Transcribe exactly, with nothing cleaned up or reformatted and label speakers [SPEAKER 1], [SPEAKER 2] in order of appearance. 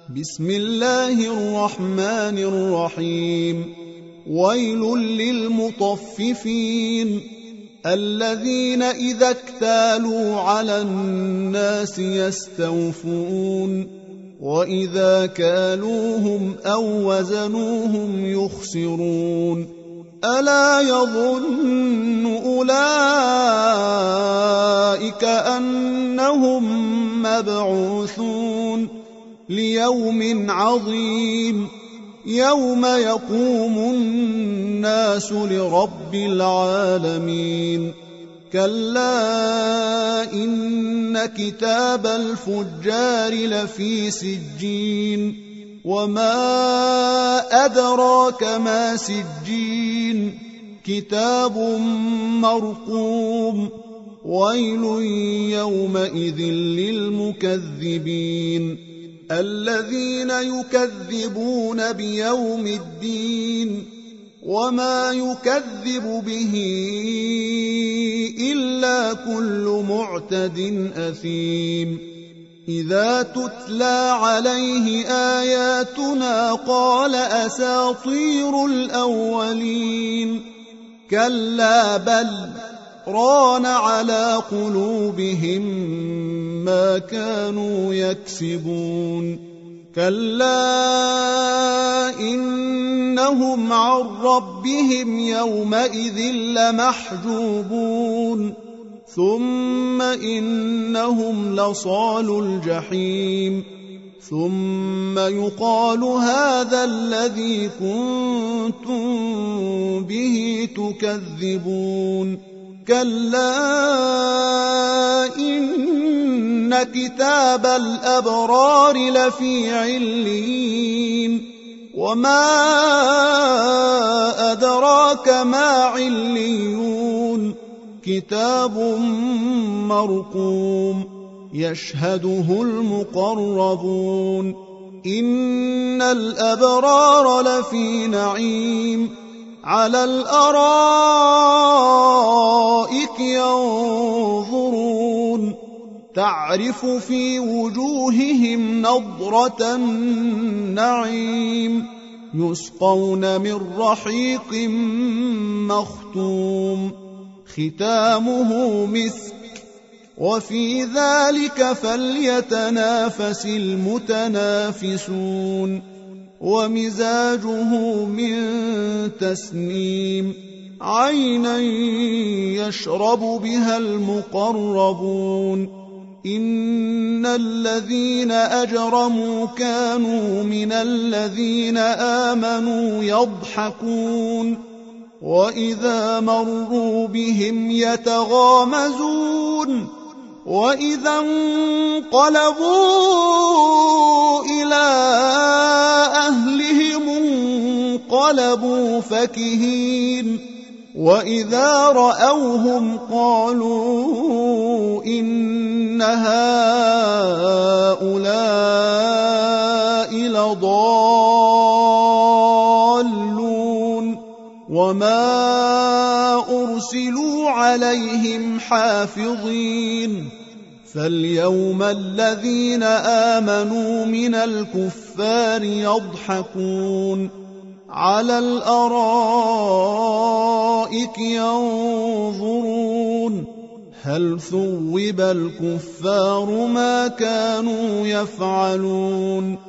[SPEAKER 1] بسم الله الرحمن الرحيم ويل للمطففين الذين إذا اكتالوا على الناس يستوفون وإذا كالوهم أو وزنوهم يخسرون ألا يظن أولئك أنهم مبعوثون ليوم عظيم يوم يقوم الناس لرب العالمين كلا إن كتاب الفجار لفي سجين وما أدراك ما سجين كتاب مرقوم ويل يومئذ للمكذبين الذين يكذبون بيوم الدين وما يكذب به إلا كل معتد أثيم إذا تتلى عليه آياتنا قال أساطير الأولين كلا بل ران على قلوبهم ما كانوا يكسبون كلا إنهم عن ربهم يومئذ لمحجوبون ثم إنهم لصالو الجحيم ثم يقال هذا الذي كنتم به تكذبون كلا إن كتاب الأبرار لفي عليين وما أدراك ما عليون كتاب مرقوم يشهده المقربون إن الأبرار لفي نعيم على الأرائك ينظرون تعرف في وجوههم نضرة النعيم يسقون من رحيق مختوم ختامه مسك وفي ذلك فليتنافس المتنافسون ومزاجه من تسنيم عينا يشرب بها المقربون إن الذين أجرموا كانوا من الذين آمنوا يضحكون وإذا مروا بهم يتغامزون وإذا انقلبوا إلى أهلهم انقلبوا فكهين وإذا رأوهم قالوا إن هؤلاء لضالون وما أرسلوا عليهم حافظين فاليوم الذين آمنوا من الكفار يضحكون على الأرائك ينظرون هل ثوب الكفار ما كانوا يفعلون